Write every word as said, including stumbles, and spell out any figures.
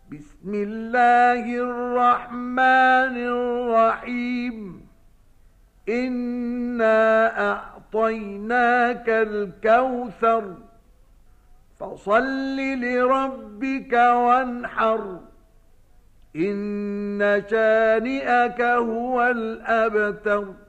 بسم الله الرحمن الرحيم إنا أعطيناك الكوثر فصل لربك وانحر إن شانئك هو الأبتر.